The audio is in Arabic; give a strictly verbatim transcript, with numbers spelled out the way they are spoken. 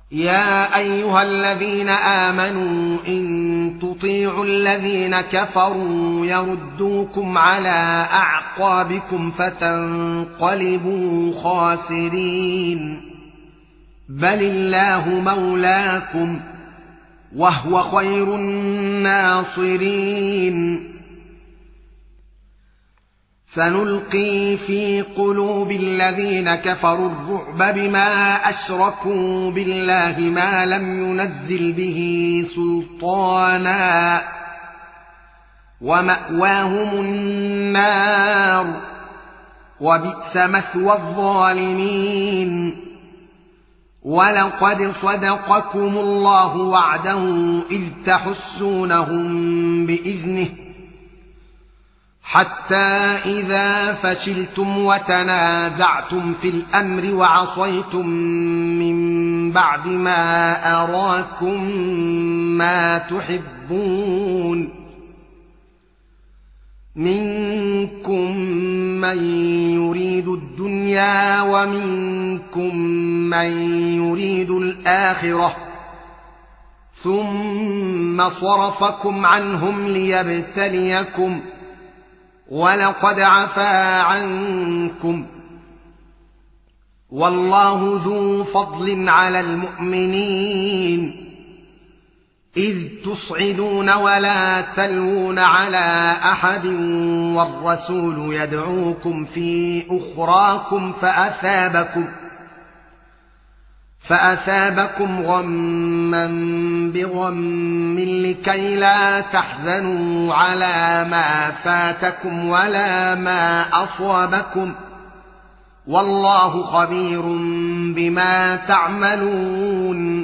يا ايها الذين آمنوا ان تطيعوا الذين كفروا يردوكم على اعقابكم فتنقلبوا خاسرين بل الله مولاكم وهو خير الناصرين سنلقي في قلوب الذين كفروا الرعب بما أشركوا بالله ما لم ينزل به سلطانا ومأواهم النار وبئس مثوى الظالمين ولقد صدقكم الله وعده إذ تحسونهم بإذنه حتى إذا فشلتم وتنازعتم في الأمر وعصيتم من بعد ما أراكم ما تحبون منكم من يريد الدنيا ومنكم من يريد الآخرة ثم صرفكم عنهم ليبتليكم ولقد عفا عنكم والله ذو فضل على المؤمنين إذ تصعدون ولا تلوون على أحد والرسول يدعوكم في أخراكم فأثابكم فأثابكم غما بغم لكي لا تحزنوا على ما فاتكم ولا ما أصابكم والله خبير بما تعملون